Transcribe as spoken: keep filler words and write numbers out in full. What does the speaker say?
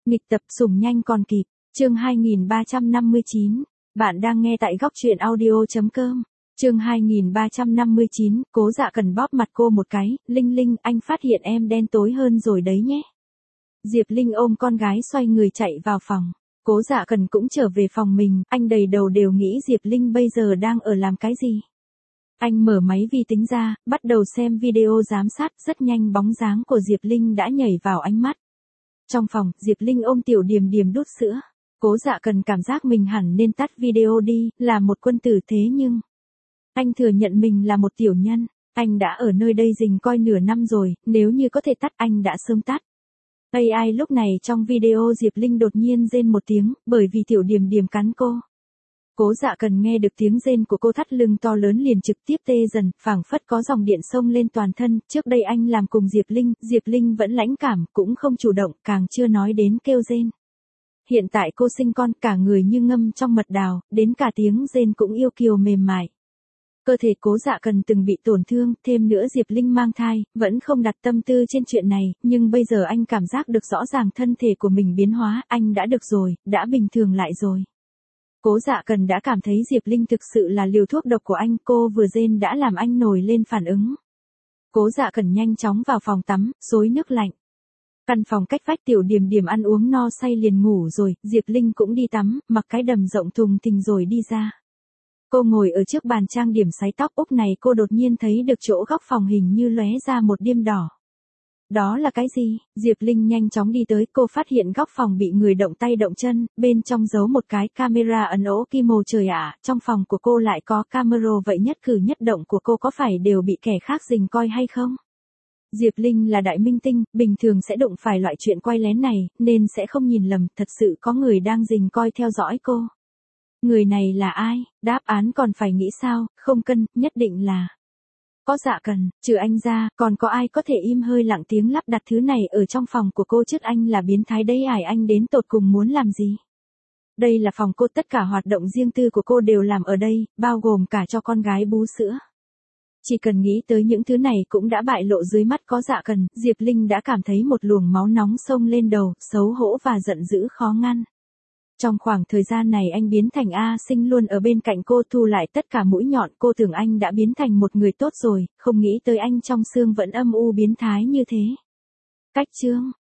Nghịch tập sủng nhanh còn kịp, chương hai nghìn ba trăm năm mươi chín. Bạn đang nghe tại góc truyện audio chấm com. Chương hai nghìn ba trăm năm mươi chín, Cố Dạ Cần bóp mặt cô một cái, Linh Linh, anh phát hiện em đen tối hơn rồi đấy nhé. Diệp Linh ôm con gái xoay người chạy vào phòng. Cố Dạ Cần cũng trở về phòng mình, anh đầy đầu đều nghĩ Diệp Linh bây giờ đang ở làm cái gì. Anh mở máy vi tính ra, bắt đầu xem video giám sát, rất nhanh bóng dáng của Diệp Linh đã nhảy vào ánh mắt. Trong phòng, Diệp Linh ôm Tiểu Điềm Điềm đút sữa. Cố Dạ Cần cảm giác mình hẳn nên tắt video đi, là một quân tử thế nhưng... Anh thừa nhận mình là một tiểu nhân, anh đã ở nơi đây rình coi nửa năm rồi, nếu như có thể tắt anh đã sớm tắt. a i lúc này trong video Diệp Linh đột nhiên rên một tiếng, bởi vì Tiểu Điềm Điềm cắn cô. Cố Dạ Cần nghe được tiếng rên của cô, thắt lưng to lớn liền trực tiếp tê dần, phảng phất có dòng điện xông lên toàn thân. Trước đây anh làm cùng Diệp Linh, Diệp Linh vẫn lãnh cảm, cũng không chủ động, càng chưa nói đến kêu rên. Hiện tại cô sinh con, cả người như ngâm trong mật đào, đến cả tiếng rên cũng yêu kiều mềm mại. Cơ thể Cố Dạ Cần từng bị tổn thương, thêm nữa Diệp Linh mang thai, vẫn không đặt tâm tư trên chuyện này, nhưng bây giờ anh cảm giác được rõ ràng thân thể của mình biến hóa, anh đã được rồi, đã bình thường lại rồi. Cố Dạ Cần đã cảm thấy Diệp Linh thực sự là liều thuốc độc của anh, cô vừa rên đã làm anh nổi lên phản ứng. Cố Dạ Cần nhanh chóng vào phòng tắm, xối nước lạnh. Căn phòng cách vách Tiểu Điềm Điềm ăn uống no say liền ngủ rồi, Diệp Linh cũng đi tắm, mặc cái đầm rộng thùng thình rồi đi ra. Cô ngồi ở trước bàn trang điểm sấy tóc, úp này cô đột nhiên thấy được chỗ góc phòng hình như lóe ra một diêm đỏ. Đó là cái gì? Diệp Linh nhanh chóng đi tới, cô phát hiện góc phòng bị người động tay động chân, bên trong giấu một cái camera ẩn ố kim mồ trời ạ, trong phòng của cô lại có camera, vậy nhất cử nhất động của cô có phải đều bị kẻ khác rình coi hay không? Diệp Linh là đại minh tinh, bình thường sẽ đụng phải loại chuyện quay lén này, nên sẽ không nhìn lầm, thật sự có người đang rình coi theo dõi cô. Người này là ai? Đáp án còn phải nghĩ sao, không cân, nhất định là... Có Dạ Cần, trừ anh ra, còn có ai có thể im hơi lặng tiếng lắp đặt thứ này ở trong phòng của cô chứ? Anh là biến thái đấy ải, anh đến tột cùng muốn làm gì? Đây là phòng cô, tất cả hoạt động riêng tư của cô đều làm ở đây, bao gồm cả cho con gái bú sữa. Chỉ cần nghĩ tới những thứ này cũng đã bại lộ dưới mắt Có Dạ Cần, Diệp Linh đã cảm thấy một luồng máu nóng xông lên đầu, xấu hổ và giận dữ khó ngăn. Trong khoảng thời gian này anh biến thành A Sinh luôn ở bên cạnh cô, thu lại tất cả mũi nhọn, cô tưởng anh đã biến thành một người tốt rồi, không nghĩ tới anh trong xương vẫn âm u biến thái như thế. Cách chương,